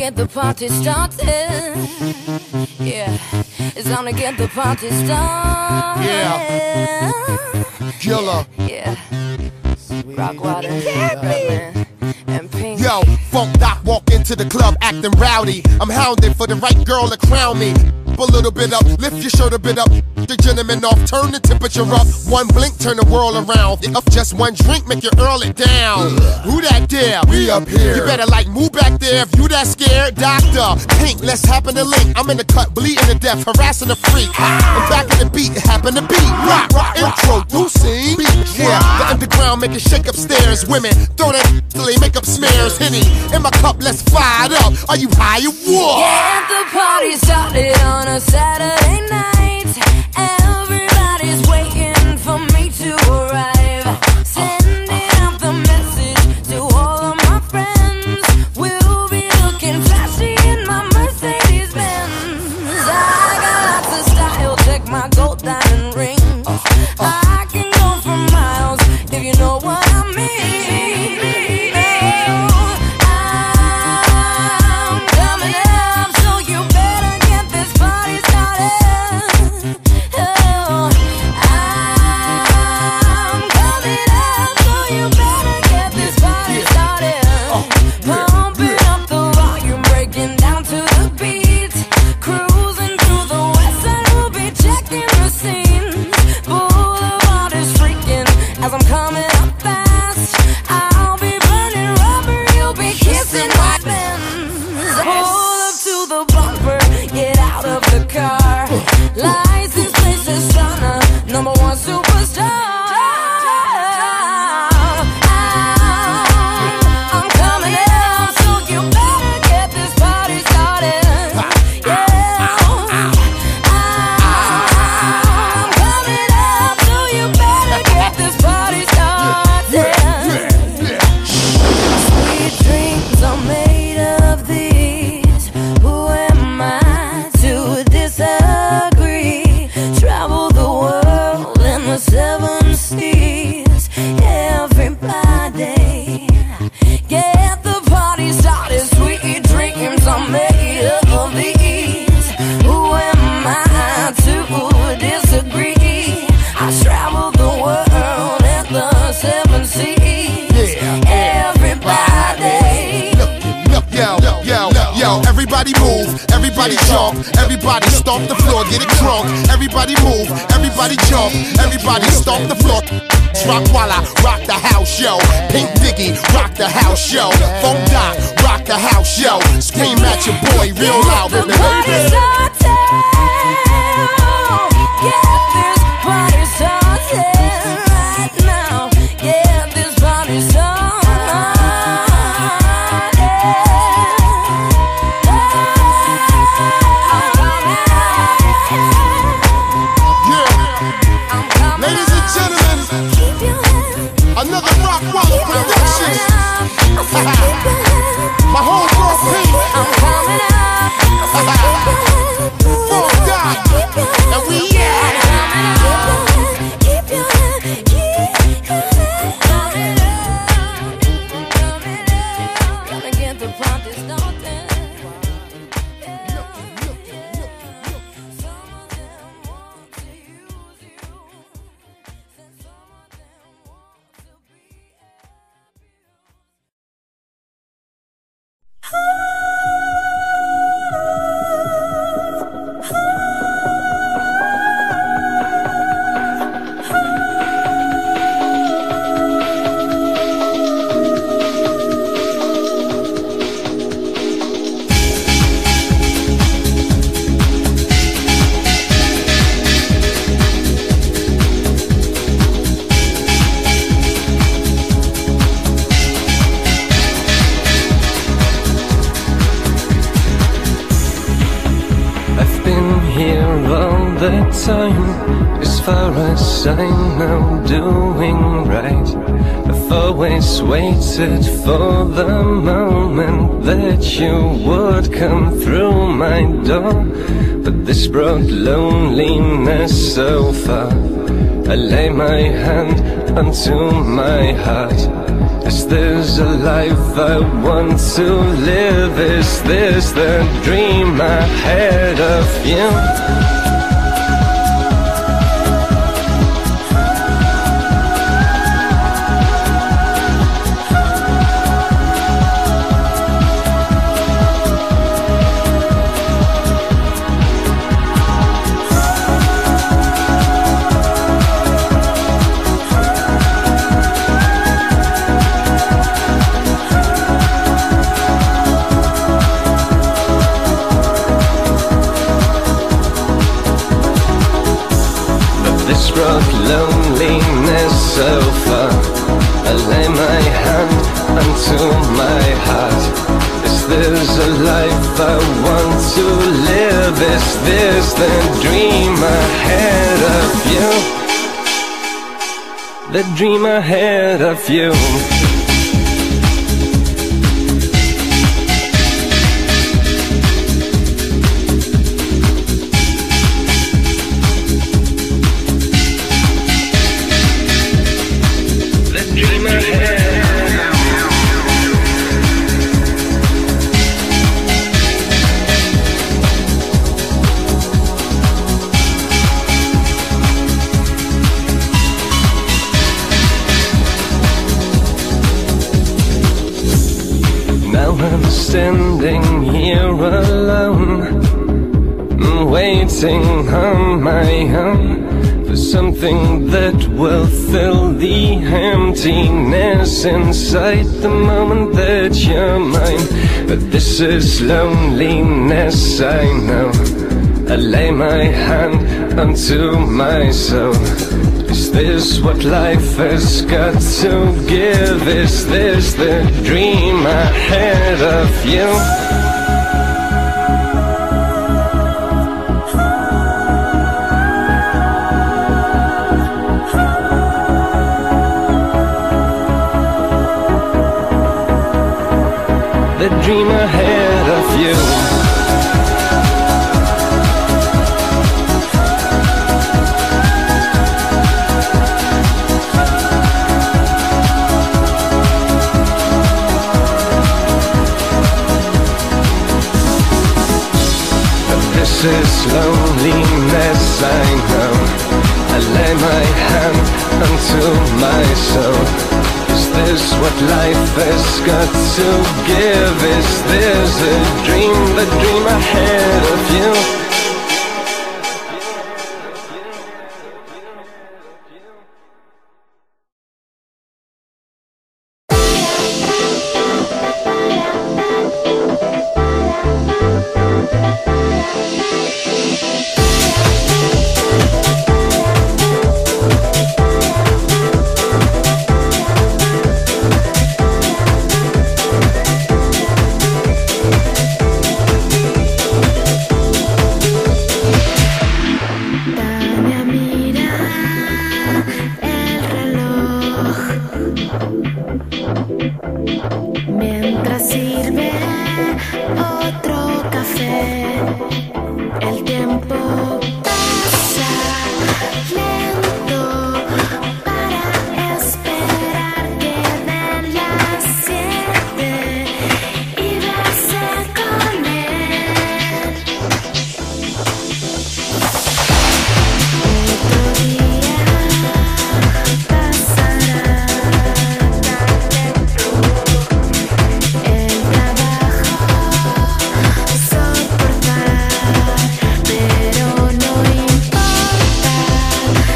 get the party started. Yeah, it's time to get the party started. Yeah, Killer. Yeah, Rockwater, and Pink. Yo, Funk Doc walk into the club acting rowdy. I'm hounding for the right girl to crown me. A little bit up, lift your shirt a bit up. The gentleman off, turn the temperature up. One blink, turn the world around. Up just one drink, make you earl it down. Who that there? We up here. You better like move back there if you that scared. Doctor, Pink, let's happen to link. I'm in the cut, bleeding to death, harassing a freak. And back in the beat, it happen to be rock, introducing. Yeah, the underground make it shake upstairs. Women throw that till they make up smears. Henny in my cup, let's fire it up. Are you high or what? Get the party started on a Saturday night. Everybody's waiting for me to arrive. Sending out the message to all of my friends. We'll be looking flashy in my Mercedes Benz. I got lots of style, check my gold diamond ring. I can go for miles if you know what I mean. I'm coming up, so you better get this party started. Oh, I'm coming up, so you better get this party started. Pumping up the volume, breaking down to the beat. Cruising through the west side, we'll be checking the scenes. Boulevard is freaking as I'm coming up fast. I'll be burning rubber, you'll be kissing my Benz. Pull up to the bumper, get out of the car. License plate says Shauna, #1 superstar. I'm coming up, so you better get this party started. Yeah, I'm coming up, so you better get this party started. Sweet dreams are made of these. Who am I to disagree? Travel the world in the 7 seas. Everybody, get the party started. Sweet dreams are made of these. Who am I to disagree? I travel the world in the 7 seas. Everybody. Yo, everybody move, everybody jump, everybody stomp the floor, get it drunk. Everybody move, everybody jump, everybody stomp the floor. Rock Walla, rock the house, yo. Pink Diggy, rock the house, yo. Funk Doc, rock the house, yo. Scream at your boy real loud, Get baby. the party started. Get this party started right now. Get this party started. Yeah, ladies and gentlemen, another Rock Walla production. My whole girl Pink. I'm coming up. Funk Doc, and we Gonna get the party started. Some of them want to use you, and some of them want to be the time, as far as I know, doing right. I've always waited for the moment that you would come through my door, but this brought loneliness so far. I lay my hand unto my heart. Is this a life I want to live? Is this the dream I had of you? Loneliness so far, I lay my hand unto my heart. Is this a life I want to live? Is this the dream I had of you? The dream I had of you. I'm standing here alone, waiting on my own for something that will fill the emptiness inside the moment that you're mine. But this is loneliness, I know. I lay my hand unto my soul. Is this what life has got to give? Is this the dream I had of you? The dream I had of you. This is loneliness, I know. I lay my hand unto my soul. Is this what life has got to give? Is this a dream, the dream I had of you? Mientras sirve otro café, el tiempo pasa lento para esperar que den las 7 y verse con él. Otro día pasará. Soportar, pero no importa.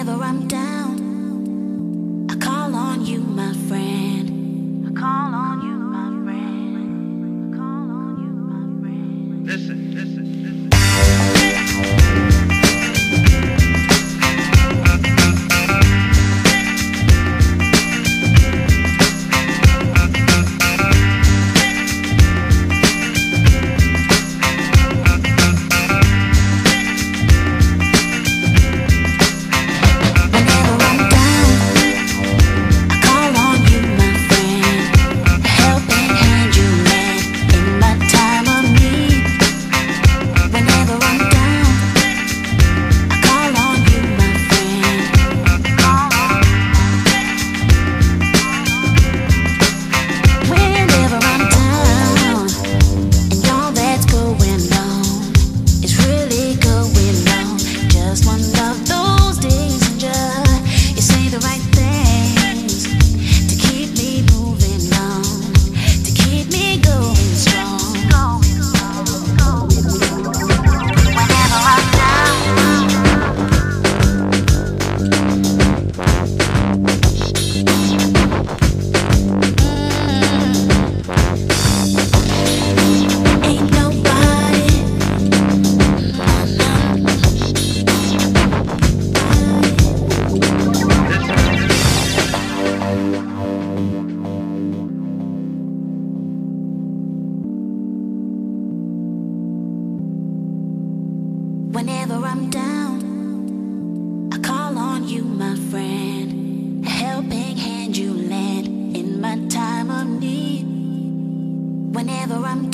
Whenever I'm down, I call on you, my friend. I call on you, my friend. I call on you, my friend. Listen. Whenever I'm down, I call on you, my friend. A helping hand you lend in my time of need. Whenever I'm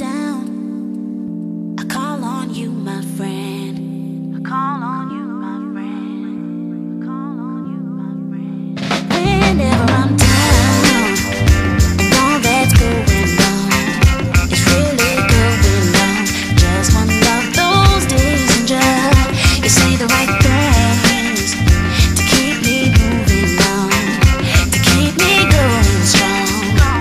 down, I call on you, my friend. I call on you, my friend. I call on you, my friend. Whenever I'm down, and all that's going on is really going on. Just one of those days, and just you say the right things to keep me moving on, to keep me going strong.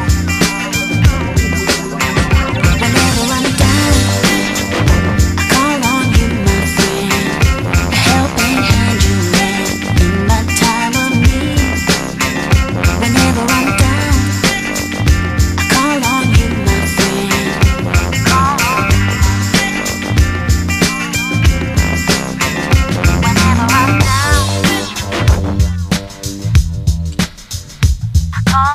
Whenever I'm down, I call on you, my friend. A helping hand you lend in my time of need. Whenever I'm down, I call on you, my friend. Call on you. Whenever I'm down, I call.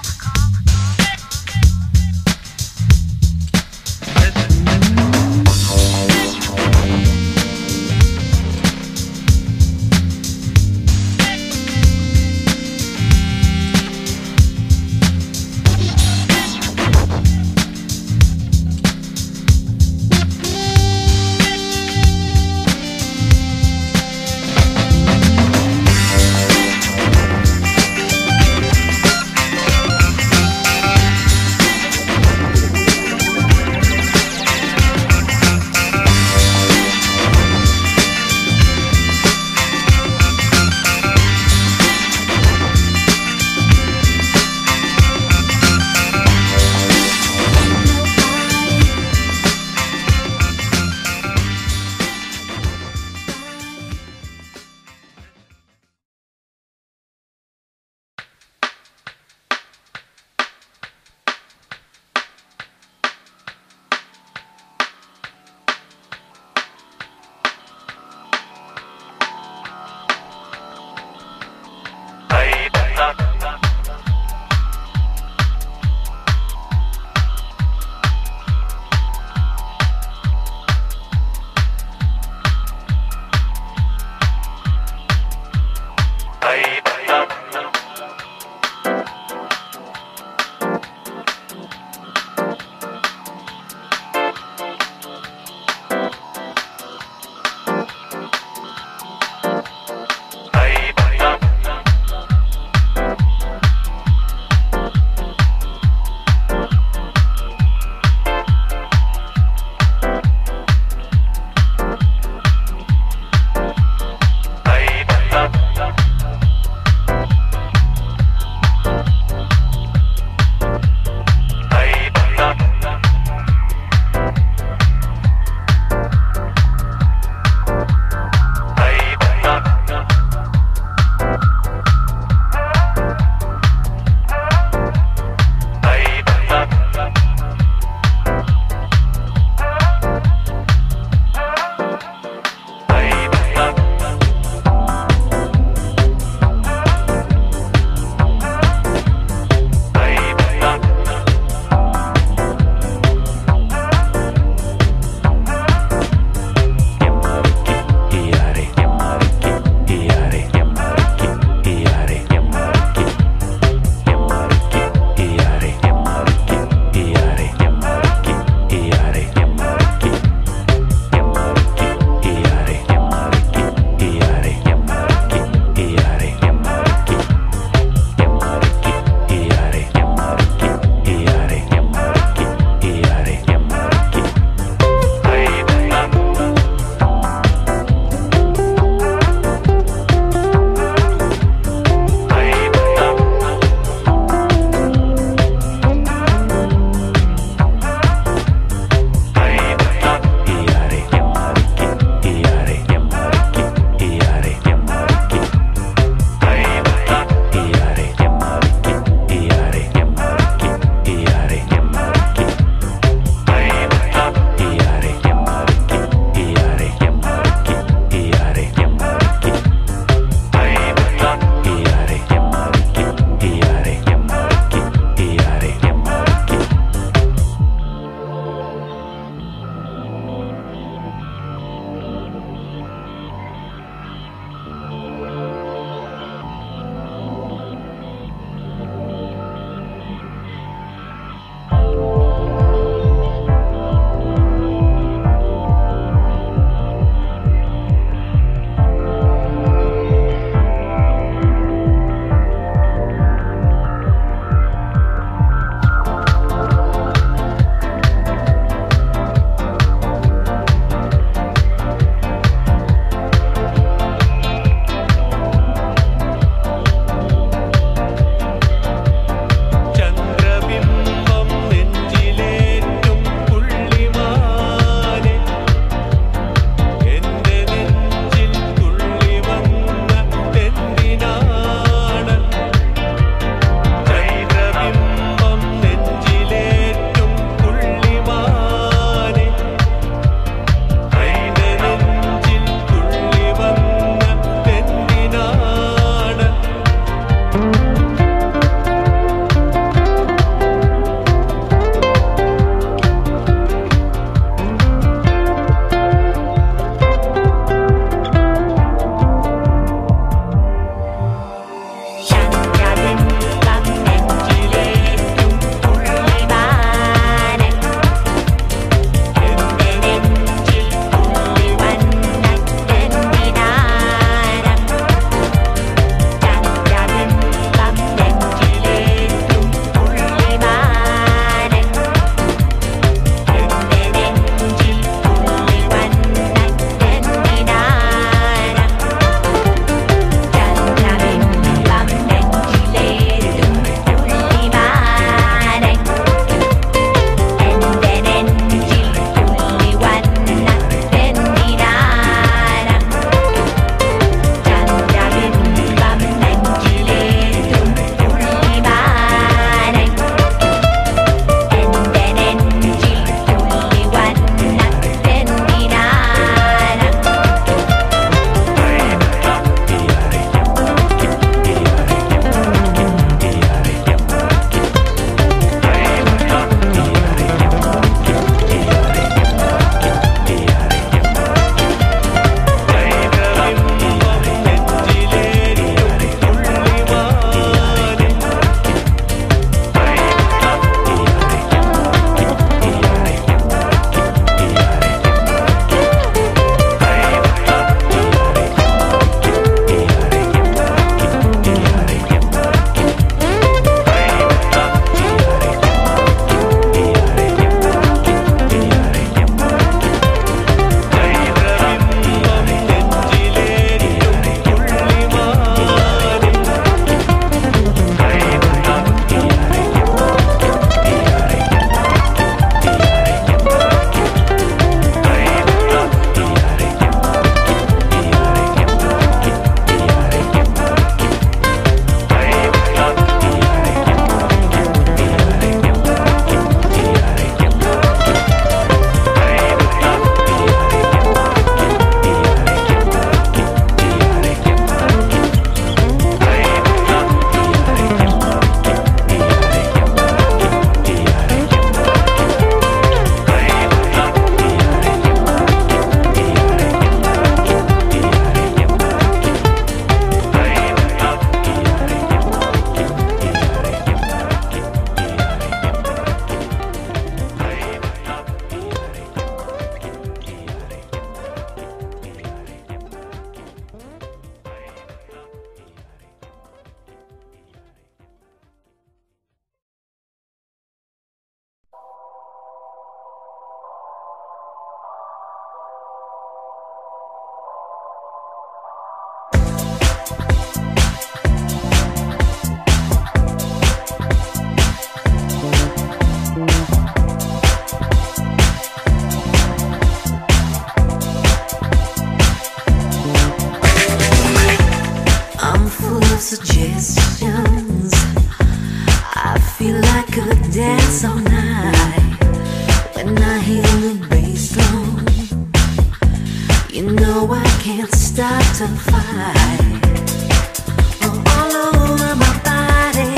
suggestions. I feel I could dance all night when I hear the bass drum. You know I can't stop to fight. All over my body,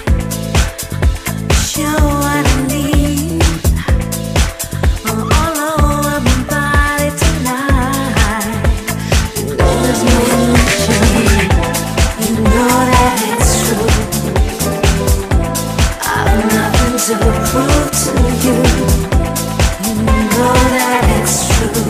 show what I need. All over my body tonight. You know there's no illusion. You know that it's true. I've nothing to prove to you. You know that it's true.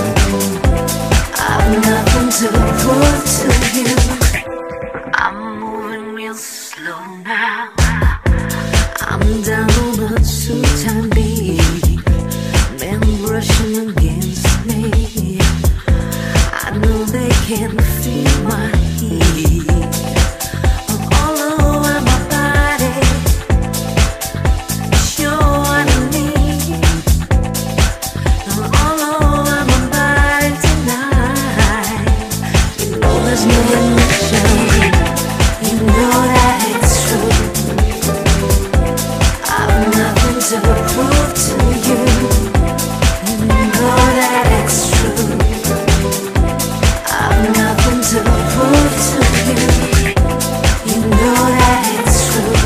I've nothing to prove to you. I'm moving real slow now. I'm down on a two-time beat. Men brushing against me. I know they can't feel my heat. All over my body, show what I need. All over my body tonight. You know there's no illusion. You know that it's true. I've nothing to prove to you. You know that it's true. I've nothing to prove to you. You know that it's true.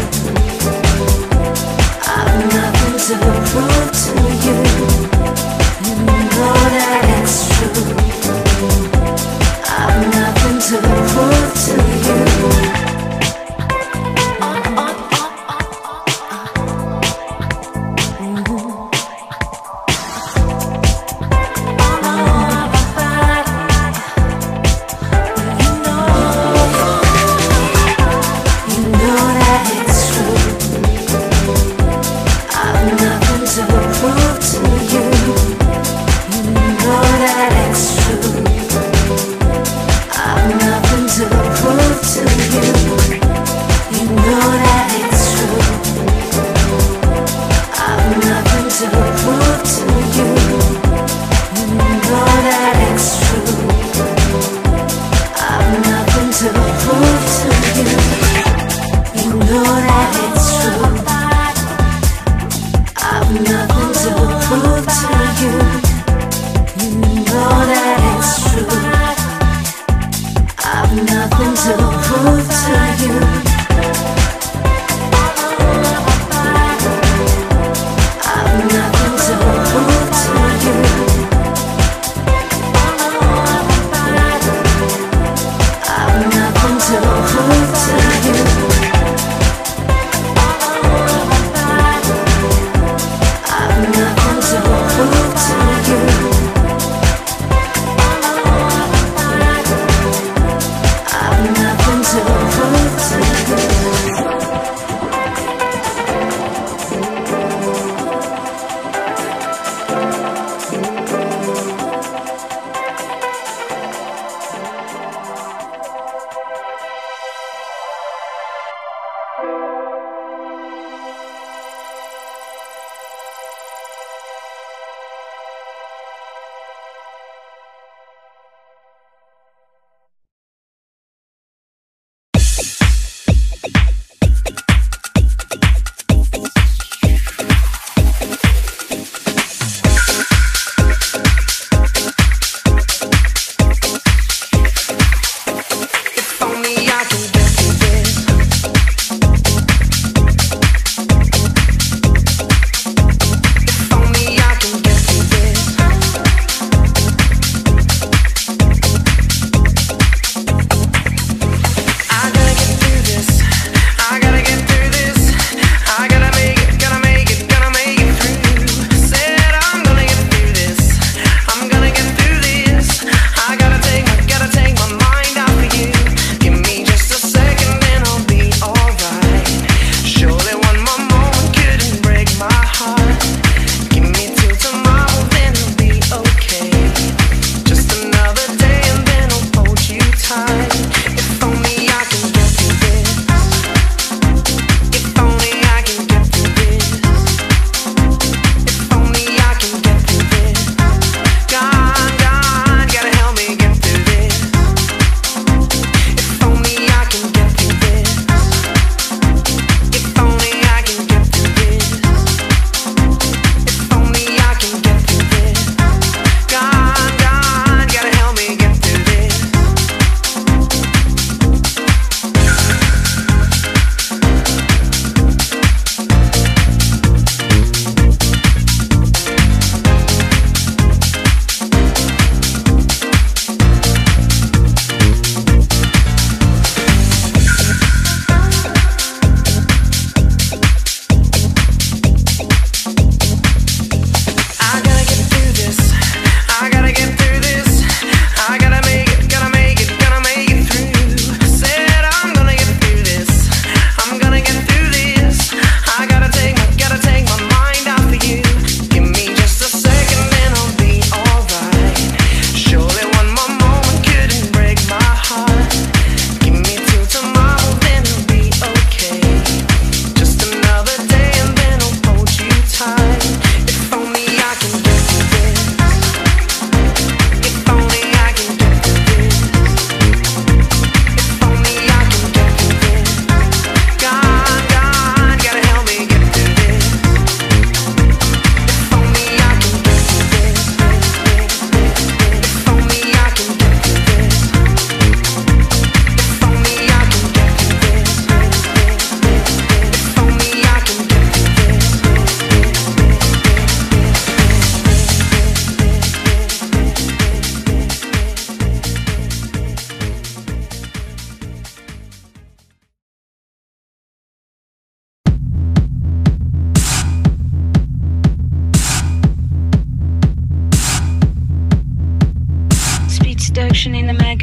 I've nothing to prove to you. You know that it's true. I've nothing to prove to you. To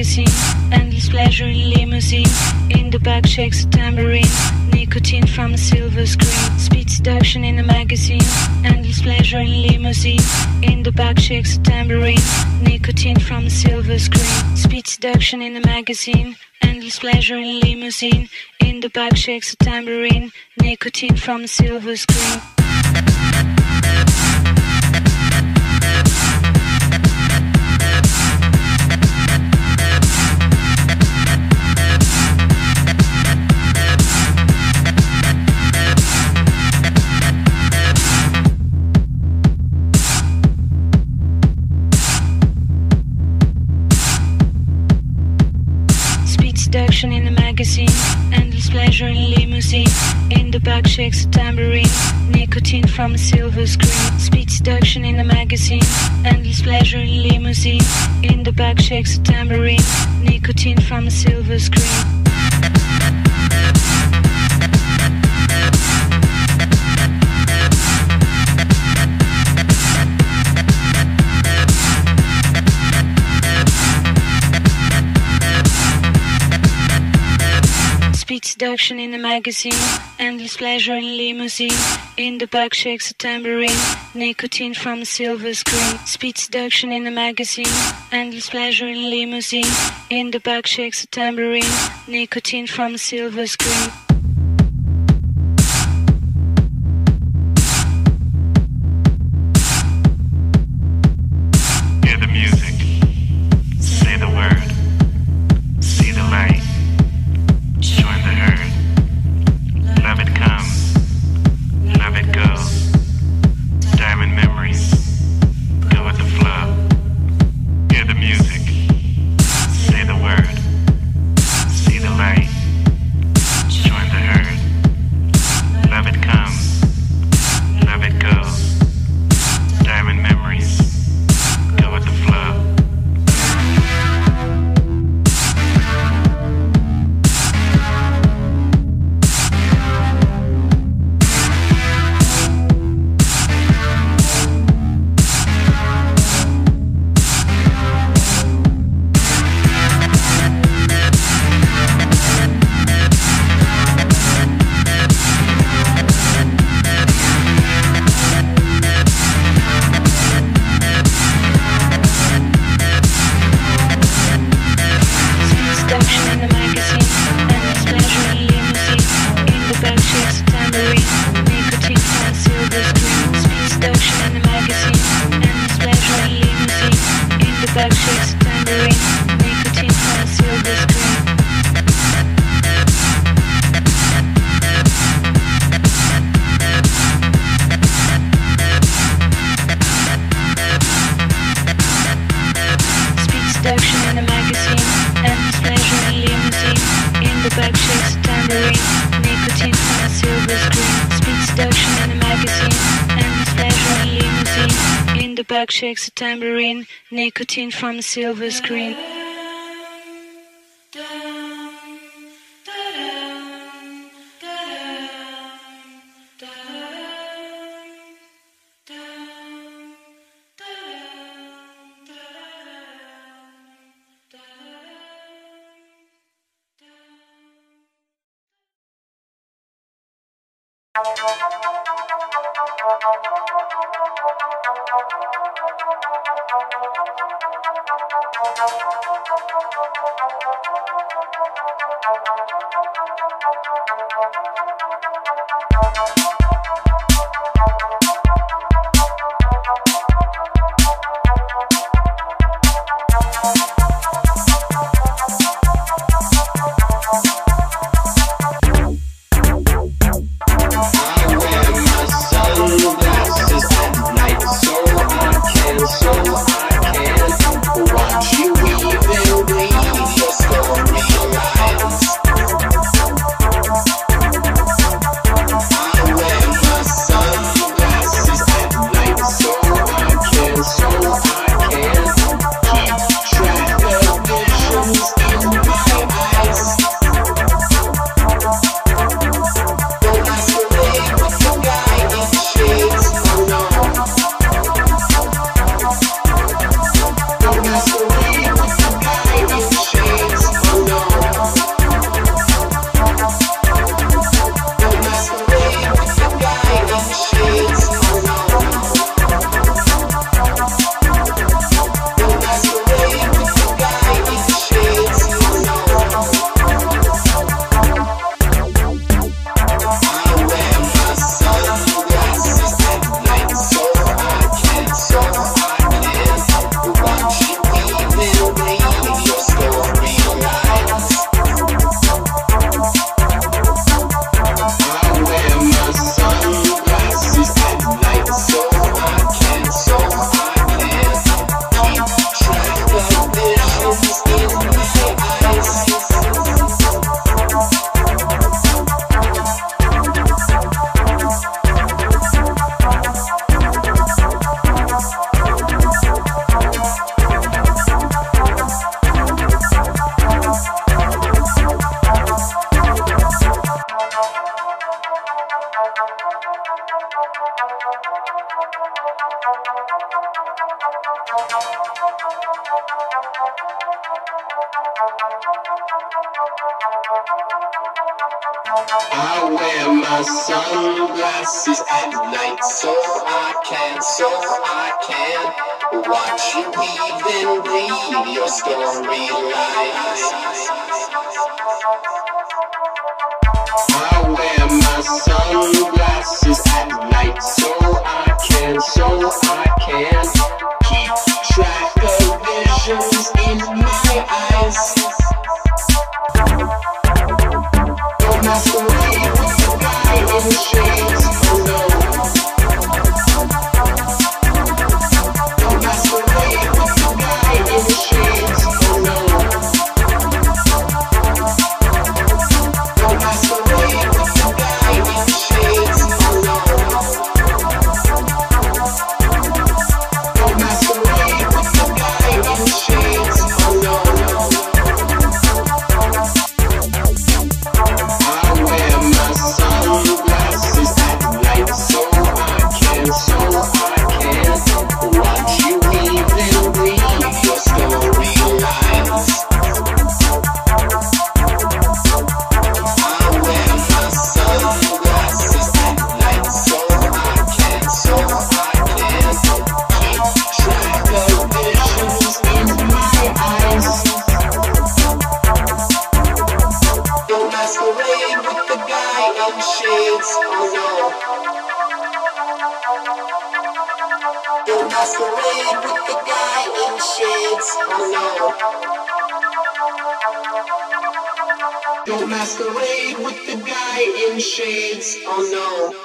magazine. Endless pleasure in limousine. In the back shakes a tambourine. Nicotine from a silver screen. Speed seduction in a magazine. Endless pleasure in limousine. In the back shakes a tambourine. Nicotine from a silver screen. Speed seduction in a magazine. Endless pleasure in limousine. In the back shakes a tambourine. Nicotine from a silver screen. Seduction in a magazine, endless pleasure in limousine. In the back shakes a tambourine, nicotine from a silver screen. Speed seduction in a magazine, endless pleasure in limousine. In the back shakes a tambourine, nicotine from a silver screen. Speed seduction in a magazine, endless pleasure in limousine. In the back shakes a tambourine, nicotine from a silver screen. Speed seduction in a magazine, endless pleasure in limousine. In the back shakes a tambourine, nicotine from a silver screen. Hear the music, say the word, see the light. Join the herd. Love it comes, love it goes. Diamond memories, go with the flow. Hear the music, say the word, see the light. Join the herd. Love it comes, love it goes. Diamond memories, go with the flow. Shakes a tambourine, nicotine from a silver screen. I wear my sunglasses at night so I can watch you weave and read your storylines. I wear my sunglasses at night so I can keep track of visions in my eyes. Don't masquerade with the guy in shades, oh no. Don't masquerade with the guy in shades, oh no. Don't masquerade with the guy in shades, oh no. Don't masquerade with the guy in shades, oh no. I wear my sunglasses at night so I can watch you weave and read your storylines. I wear my sunglasses at night so I can keep track of visions in my eyes. Don't masquerade with the guy in shades, oh no. Don't masquerade with the guy in shades, oh no. Don't masquerade with the guy in shades, oh no.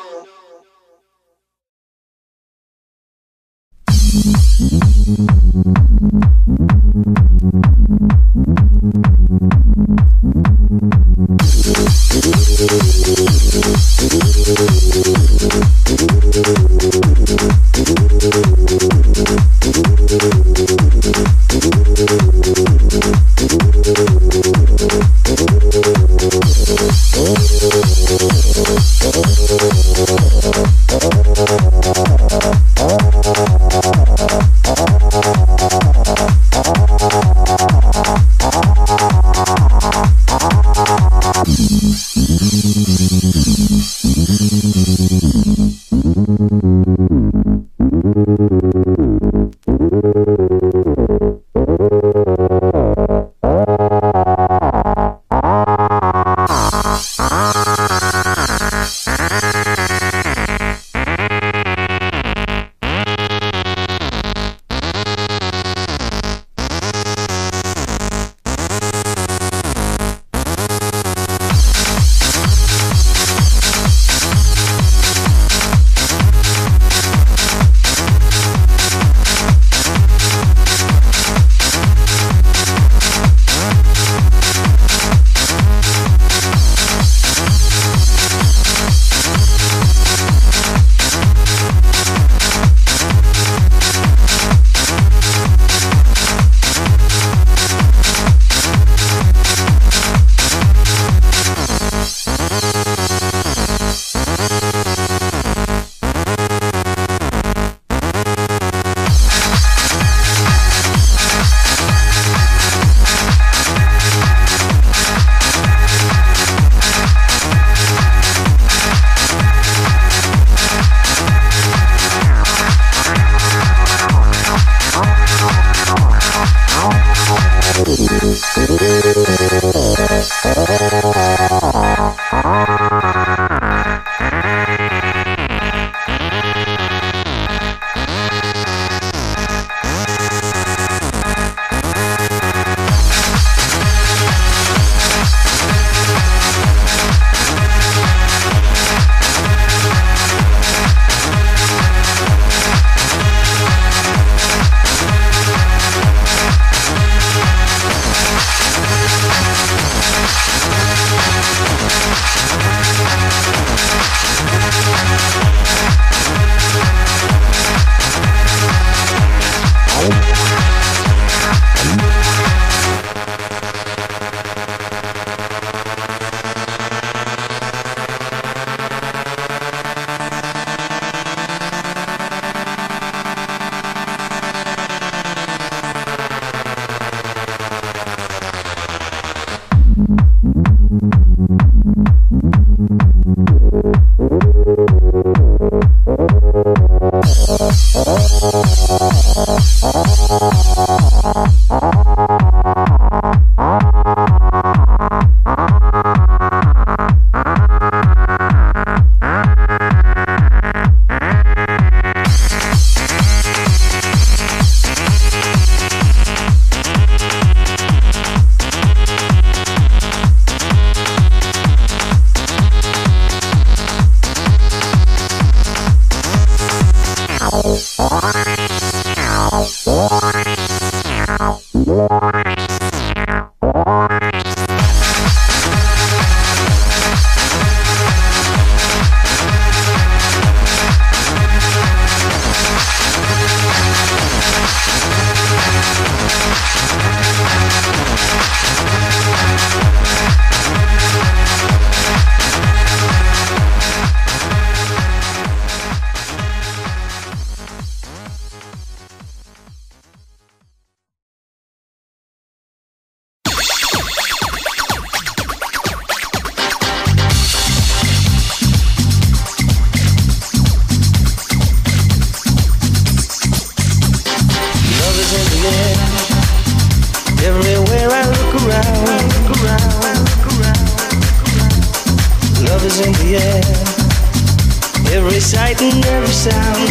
is in the air. Every sight and every sound.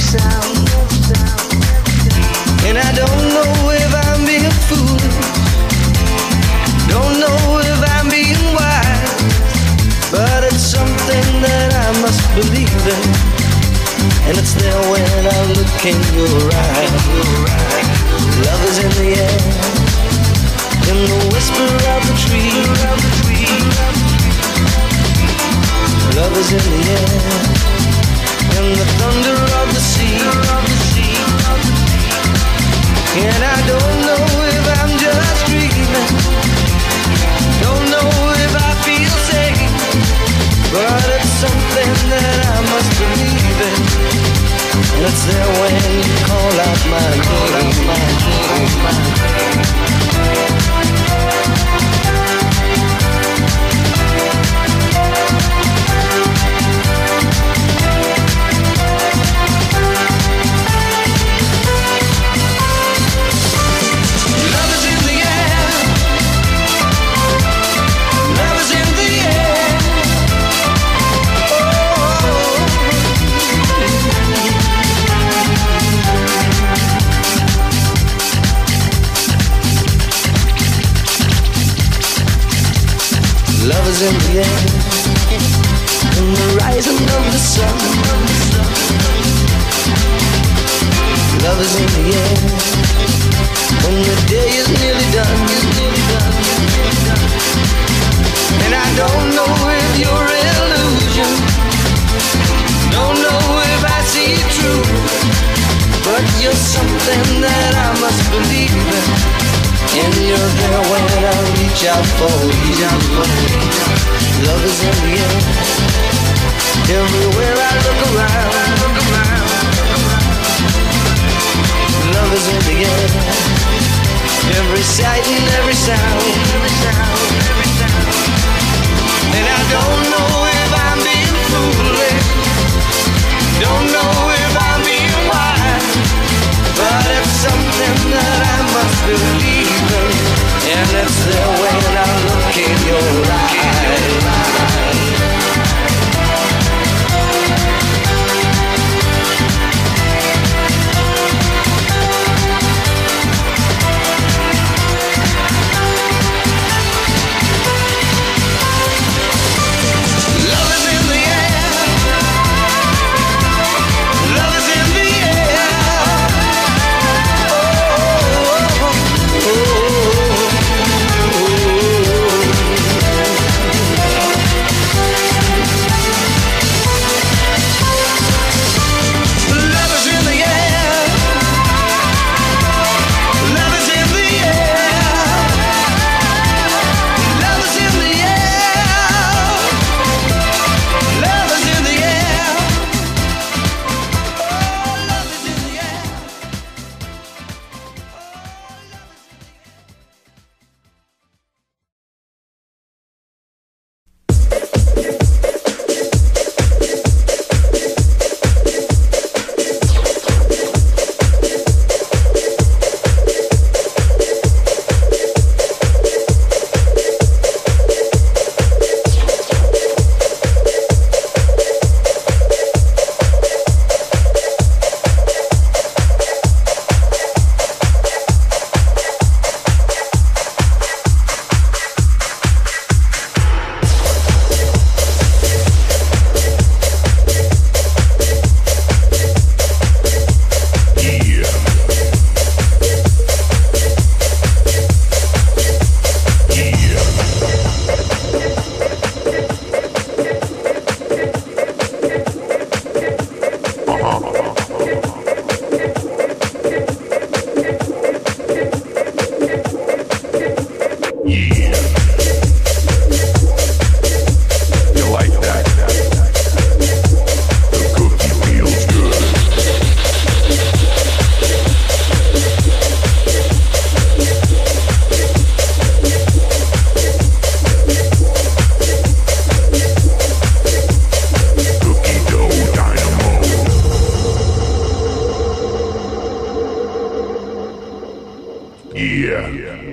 And I don't know if I'm being foolish, don't know if I'm being wise, but it's something that I must believe in, and it's there when I look in your eyes. Love is in the air, in the whisper of the tree. Love is in the air, in the thunder of the sea. And I don't know if I'm just dreaming, don't know if I feel safe, but it's something that I must believe in, and it's there when you call out my name. Love is in the air, in the rising of the sun. Love is in the air, when the day is nearly done. And I don't know if you're illusion, don't know if I see it true, but you're something that I must believe in, and you're there when I reach out for you. Love is in the air, everywhere I look around. Love is in the air, every sight and every sound. And I don't know if I'm being foolish, don't know if I'm being wise, but it's something that I must believe in, and it's there when I look in your eyes.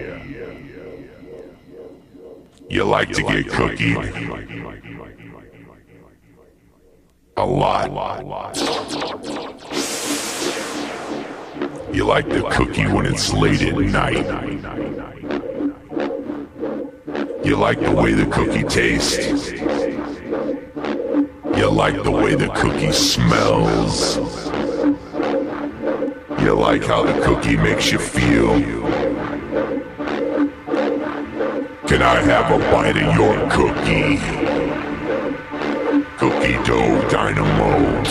You like to get cookie? A lot. You like the cookie when it's late at night. You like the way the cookie tastes. You like the way the cookie smells. You like how the cookie makes you feel. Can I have a bite of your cookie? Cookie dough dynamo.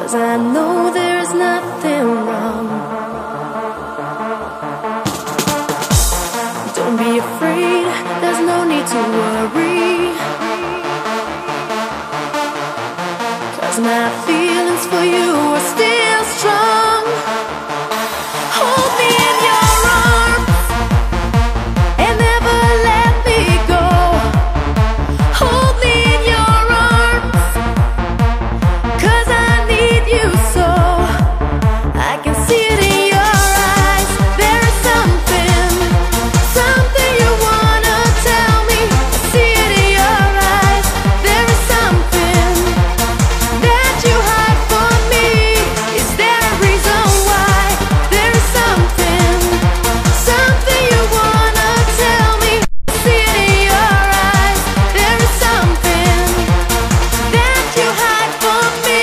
'Cause I know there's nothing wrong. Don't be afraid, there's no need to worry. 'Cause my feelings for you are still strong. Hold me in your arms and never let me go. Hold me in your arms, 'cause I need you so. I can see it in your eyes. There is something you wanna tell me. I see it in your eyes. There is something that you hide from me. Is there a reason why? There is something you wanna tell me. I see it in your eyes. There is something that you hide from me.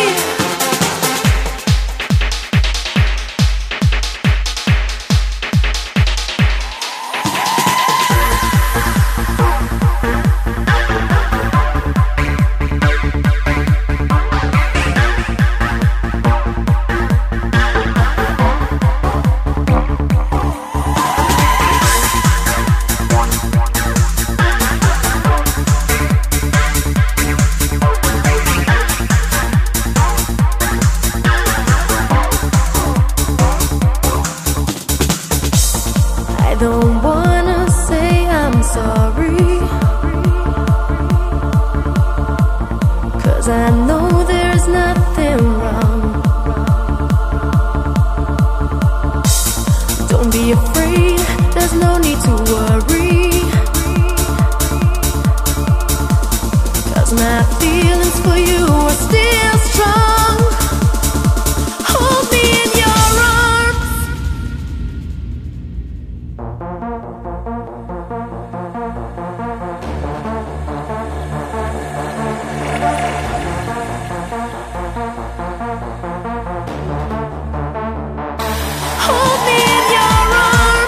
I don't wanna say I'm sorry, 'cause I know there's nothing wrong. Don't be afraid, there's no need to worry. 'Cause my feelings for you are still strong. Hold me in your arms. Hold me in your arms.